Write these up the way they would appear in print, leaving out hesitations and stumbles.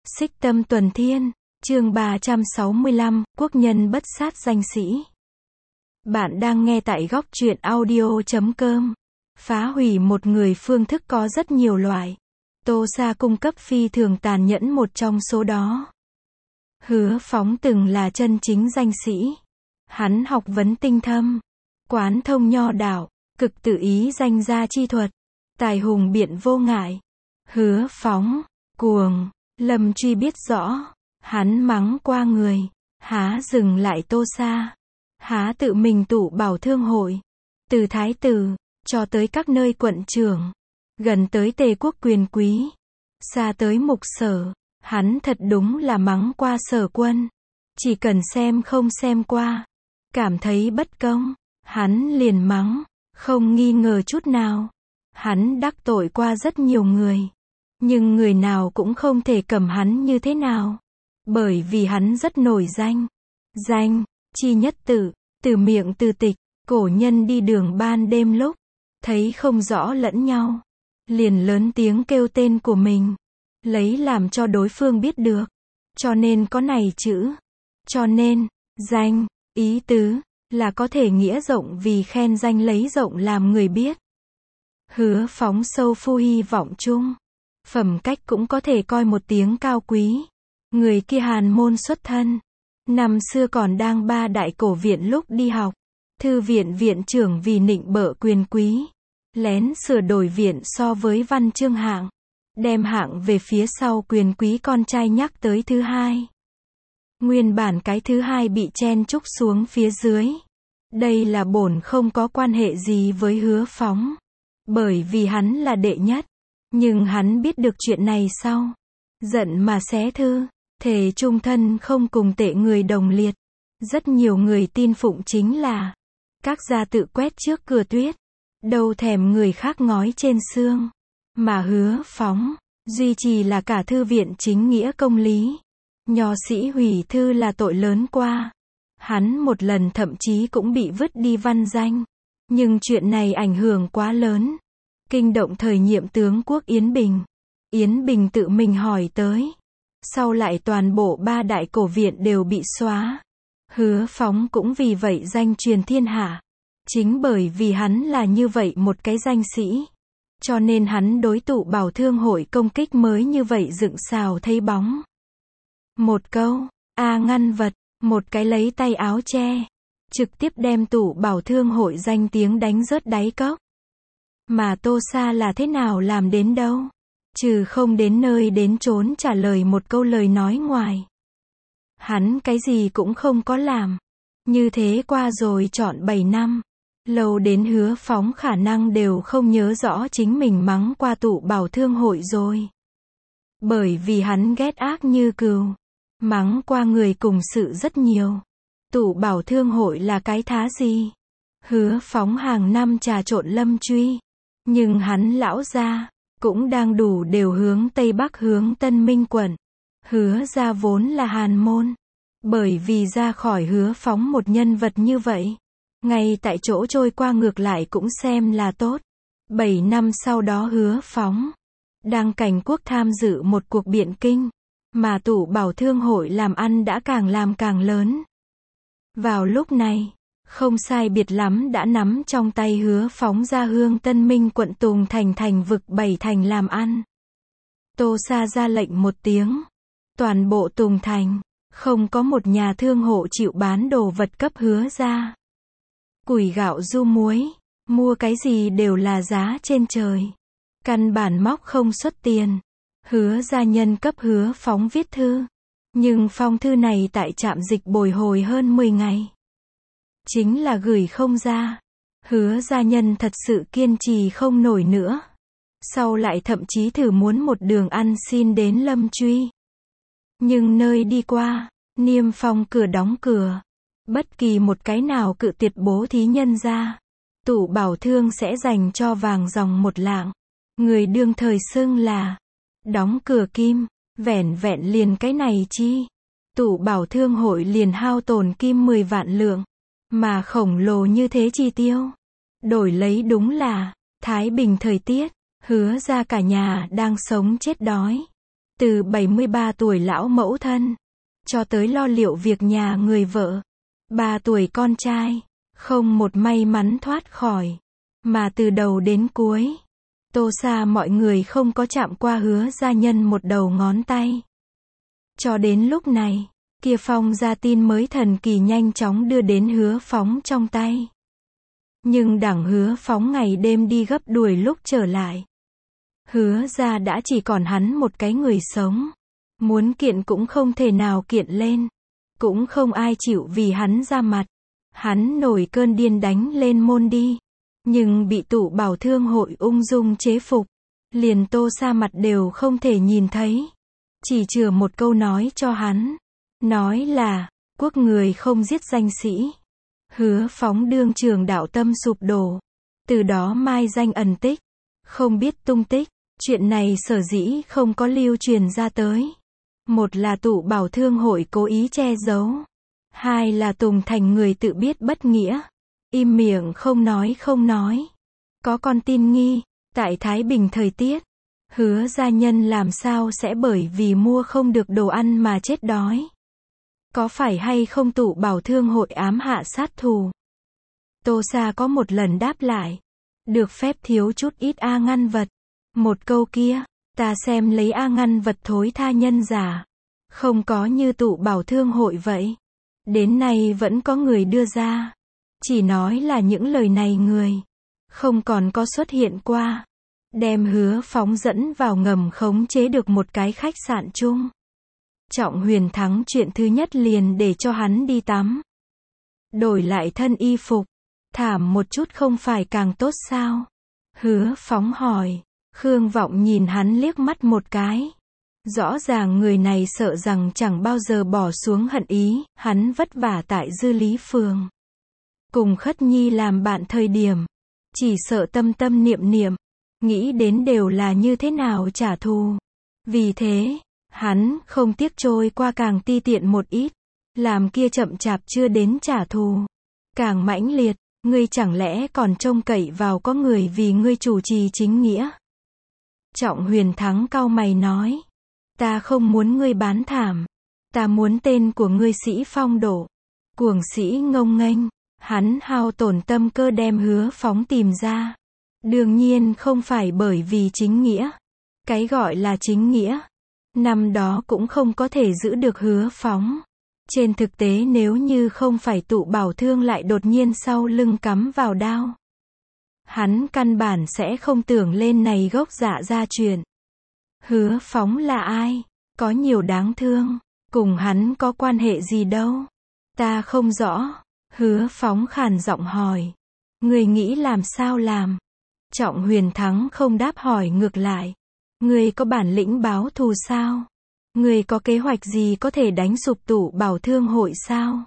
Xích Tâm Tuần Thiên, chương 365, Quốc nhân bất sát danh sĩ. Bạn đang nghe tại góc truyện audio.com. Phá hủy một người phương thức có rất nhiều loại. Tô Sa cung cấp phi thường tàn nhẫn một trong số đó. Hứa Phóng từng là chân chính danh sĩ. Hắn học vấn tinh thâm, quán thông nho đạo, cực tự ý danh gia chi thuật, tài hùng biện vô ngại. Hứa Phóng, cuồng. Lâm Truy biết rõ, hắn mắng qua người, há dừng lại Tô Sa, há tự mình tụ bảo thương hội, từ thái tử, cho tới các nơi quận trưởng, gần tới tề quốc quyền quý, xa tới mục sở, hắn thật đúng là mắng qua Sở Quân. Chỉ cần xem không xem qua, cảm thấy bất công, hắn liền mắng, không nghi ngờ chút nào. Hắn đắc tội qua rất nhiều người, nhưng người nào cũng không thể cầm hắn như thế nào. Bởi vì hắn rất nổi danh. Danh, chi nhất tự, từ miệng từ tịch, cổ nhân đi đường ban đêm lúc, thấy không rõ lẫn nhau, liền lớn tiếng kêu tên của mình, lấy làm cho đối phương biết được. Cho nên có này chữ. Cho nên, danh, ý tứ, là có thể nghĩa rộng vì khen danh lấy rộng làm người biết. Hứa Phóng sâu phu hy vọng chung. Phẩm cách cũng có thể coi một tiếng cao quý. Người kia hàn môn xuất thân. Năm xưa còn đang ba đại cổ viện lúc đi học. Thư viện viện trưởng vì nịnh bợ quyền quý, lén sửa đổi viện so với văn chương hạng. Đem hạng về phía sau quyền quý con trai nhắc tới thứ hai. Nguyên bản cái thứ hai bị chen chúc xuống phía dưới. Đây là bổn không có quan hệ gì với Hứa Phóng. Bởi vì hắn là đệ nhất. Nhưng hắn biết được chuyện này sau, giận mà xé thư, thề chung thân không cùng tệ người đồng liệt. Rất nhiều người tin phụng chính là các gia tự quét trước cửa tuyết, đâu thèm người khác ngói trên xương. Mà Hứa Phóng duy trì là cả thư viện chính nghĩa công lý. Nho sĩ hủy thư là tội lớn qua. Hắn một lần thậm chí cũng bị vứt đi văn danh. Nhưng chuyện này ảnh hưởng quá lớn, kinh động thời nhiệm tướng quốc Yến Bình. Yến Bình tự mình hỏi tới. Sau lại toàn bộ ba đại cổ viện đều bị xóa. Hứa Phóng cũng vì vậy danh truyền thiên hạ. Chính bởi vì hắn là như vậy một cái danh sĩ, cho nên hắn đối tụ bảo thương hội công kích mới như vậy dựng xào thấy bóng. Một câu, ngăn vật, một cái lấy tay áo che, trực tiếp đem tụ bảo thương hội danh tiếng đánh rớt đáy cốc. Mà Tô Sa là thế nào làm đến đâu? Trừ không đến nơi đến chốn trả lời một câu lời nói ngoài. Hắn cái gì cũng không có làm. Như thế qua rồi trọn 7 năm. Lâu đến Hứa Phóng khả năng đều không nhớ rõ chính mình mắng qua tụ bảo thương hội rồi. Bởi vì hắn ghét ác như cừu. Mắng qua người cùng sự rất nhiều. Tụ bảo thương hội là cái thá gì? Hứa Phóng hàng năm trà trộn Lâm Truy. Nhưng hắn lão gia cũng đang đủ đều hướng Tây Bắc hướng Tân Minh quận. Hứa gia vốn là hàn môn. Bởi vì ra khỏi Hứa Phóng một nhân vật như vậy, ngay tại chỗ trôi qua ngược lại cũng xem là tốt. 7 năm sau đó Hứa Phóng đang cảnh quốc tham dự một cuộc biện kinh, mà tụ bảo thương hội làm ăn đã càng làm càng lớn. Vào lúc này, không sai biệt lắm đã nắm trong tay Hứa Phóng ra hương Tân Minh quận Tùng Thành thành vực 7 thành làm ăn. Tô Sa ra lệnh một tiếng. Toàn bộ Tùng Thành, không có một nhà thương hộ chịu bán đồ vật cấp Hứa ra. Củi gạo du muối, mua cái gì đều là giá trên trời. Căn bản móc không xuất tiền. Hứa gia nhân cấp Hứa Phóng viết thư. Nhưng phong thư này tại trạm dịch bồi hồi hơn 10 ngày. Chính là gửi không ra. Hứa gia nhân thật sự kiên trì không nổi nữa. Sau lại thậm chí thử muốn một đường ăn xin đến Lâm Truy. Nhưng nơi đi qua, niêm phong cửa đóng cửa. Bất kỳ một cái nào cự tuyệt bố thí nhân ra, tụ bảo thương sẽ dành cho vàng dòng 1 lạng. Người đương thời xưng là đóng cửa kim. Vẻn vẹn liền cái này chi, tụ bảo thương hội liền hao tổn kim 10 vạn lượng. Mà khổng lồ như thế chi tiêu, đổi lấy đúng là thái bình thời tiết. Hứa ra cả nhà đang sống chết đói. Từ 73 tuổi lão mẫu thân, cho tới lo liệu việc nhà người vợ, 3 tuổi con trai, không một may mắn thoát khỏi. Mà từ đầu đến cuối, Tô Sa mọi người không có chạm qua Hứa gia nhân một đầu ngón tay. Cho đến lúc này, kia phong gia tin mới thần kỳ nhanh chóng đưa đến Hứa Phóng trong tay. Nhưng đảng Hứa Phóng ngày đêm đi gấp đuổi lúc trở lại, Hứa gia đã chỉ còn hắn một cái người sống. Muốn kiện cũng không thể nào kiện lên. Cũng không ai chịu vì hắn ra mặt. Hắn nổi cơn điên đánh lên môn đi. Nhưng bị tụ bảo thương hội ung dung chế phục. Liền Tô Sa mặt đều không thể nhìn thấy. Chỉ chừa một câu nói cho hắn. Nói là, quốc người không giết danh sĩ. Hứa Phóng đương trường đạo tâm sụp đổ. Từ đó mai danh ẩn tích. Không biết tung tích. Chuyện này sở dĩ không có lưu truyền ra tới. Một là tụ bảo thương hội cố ý che giấu. Hai là Tùng Thành người tự biết bất nghĩa. Im miệng không nói. Có con tin nghi, tại Thái Bình thời tiết, Hứa gia nhân làm sao sẽ bởi vì mua không được đồ ăn mà chết đói. Có phải hay không tụ bảo thương hội ám hạ sát thù? Tô Sa có một lần đáp lại. Được phép thiếu chút ít A ngăn vật. Một câu kia, ta xem lấy A ngăn vật thối tha nhân giả. Không có như tụ bảo thương hội vậy. Đến nay vẫn có người đưa ra. Chỉ nói là những lời này người không còn có xuất hiện qua. Đem Hứa Phóng dẫn vào ngầm khống chế được một cái khách sạn chung. Trọng Huyền Thắng chuyện thứ nhất liền để cho hắn đi tắm. Đổi lại thân y phục. Thảm một chút không phải càng tốt sao? Hứa Phóng hỏi. Khương Vọng nhìn hắn liếc mắt một cái. Rõ ràng người này sợ rằng chẳng bao giờ bỏ xuống hận ý, hắn vất vả tại Dư Lý Phường. Cùng Khất Nhi làm bạn thời điểm. Chỉ sợ tâm tâm niệm niệm. Nghĩ đến đều là như thế nào trả thù. Vì thế, hắn không tiếc trôi qua càng ti tiện một ít. Làm kia chậm chạp chưa đến trả thù. Càng mãnh liệt, ngươi chẳng lẽ còn trông cậy vào có người vì ngươi chủ trì chính nghĩa. Trọng Huyền Thắng cau mày nói. Ta không muốn ngươi bán thảm. Ta muốn tên của ngươi sĩ phong độ. Cuồng sĩ ngông nghênh. Hắn hao tổn tâm cơ đem Hứa Phóng tìm ra. Đương nhiên không phải bởi vì chính nghĩa. Cái gọi là chính nghĩa. Năm đó cũng không có thể giữ được Hứa Phóng. Trên thực tế nếu như không phải tụ bảo thương lại đột nhiên sau lưng cắm vào đao. Hắn căn bản sẽ không tưởng lên này gốc dạ ra chuyện. Hứa Phóng là ai? Có nhiều đáng thương. Cùng hắn có quan hệ gì đâu? Ta không rõ. Hứa Phóng khàn giọng hỏi. Người nghĩ làm sao làm? Trọng Huyền Thắng không đáp hỏi ngược lại. Người có bản lĩnh báo thù sao? Người có kế hoạch gì có thể đánh sụp tụ bảo thương hội sao?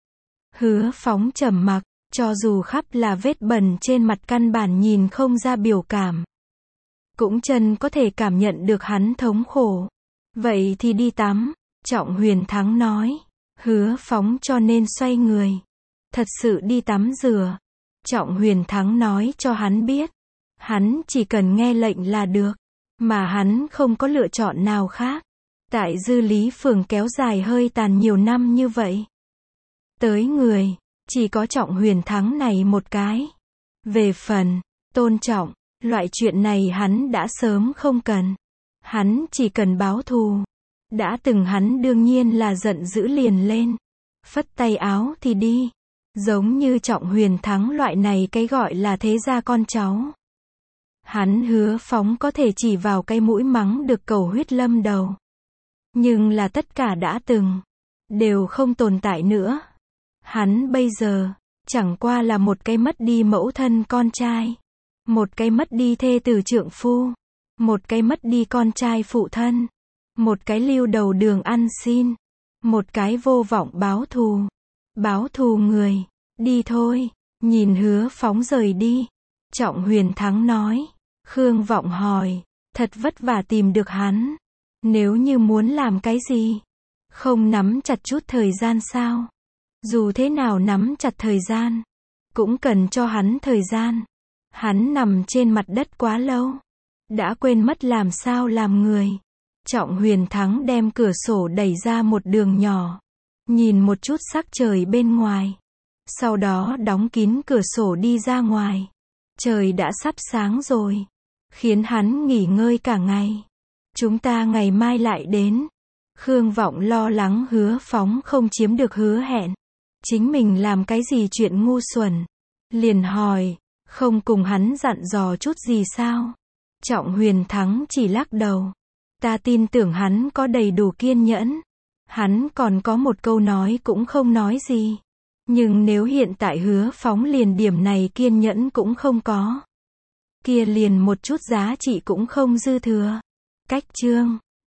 Hứa Phóng trầm mặc, cho dù khắp là vết bẩn trên mặt căn bản nhìn không ra biểu cảm. Cũng chân có thể cảm nhận được hắn thống khổ. Vậy thì đi tắm, Trọng Huyền Thắng nói. Hứa Phóng cho nên xoay người. Thật sự đi tắm rửa. Trọng Huyền Thắng nói cho hắn biết. Hắn chỉ cần nghe lệnh là được. Mà hắn không có lựa chọn nào khác. Tại Dư Lý Phường kéo dài hơi tàn nhiều năm như vậy. Tới người, chỉ có Trọng Huyền Thắng này một cái. Về phần, tôn trọng, loại chuyện này hắn đã sớm không cần. Hắn chỉ cần báo thù. Đã từng hắn đương nhiên là giận dữ liền lên. Phất tay áo thì đi. Giống như Trọng Huyền Thắng loại này cái gọi là thế gia con cháu. Hắn Hứa Phóng có thể chỉ vào cái mũi mắng được cầu huyết lâm đầu. Nhưng là tất cả đã từng. Đều không tồn tại nữa. Hắn bây giờ, chẳng qua là một cái mất đi mẫu thân con trai. Một cái mất đi thê tử trượng phu. Một cái mất đi con trai phụ thân. Một cái lưu đầu đường ăn xin. Một cái vô vọng báo thù. Báo thù người. Đi thôi. Nhìn Hứa Phóng rời đi. Trọng Huyền Thắng nói. Khương Vọng hỏi. Thật vất vả tìm được hắn. Nếu như muốn làm cái gì? Không nắm chặt chút thời gian sao? Dù thế nào nắm chặt thời gian. Cũng cần cho hắn thời gian. Hắn nằm trên mặt đất quá lâu. Đã quên mất làm sao làm người. Trọng Huyền Thắng đem cửa sổ đẩy ra một đường nhỏ, nhìn một chút sắc trời bên ngoài. Sau đó đóng kín cửa sổ đi ra ngoài. Trời đã sắp sáng rồi, khiến hắn nghỉ ngơi cả ngày. Chúng ta ngày mai lại đến. Khương Vọng lo lắng Hứa Phóng không chiếm được hứa hẹn. Chính mình làm cái gì chuyện ngu xuẩn. Liền hỏi, không cùng hắn dặn dò chút gì sao? Trọng Huyền Thắng chỉ lắc đầu. Ta tin tưởng hắn có đầy đủ kiên nhẫn. Hắn còn có một câu nói cũng không nói gì. Nhưng nếu hiện tại Hứa Phóng liền điểm này kiên nhẫn cũng không có, kia liền một chút giá trị cũng không dư thừa. Cách chương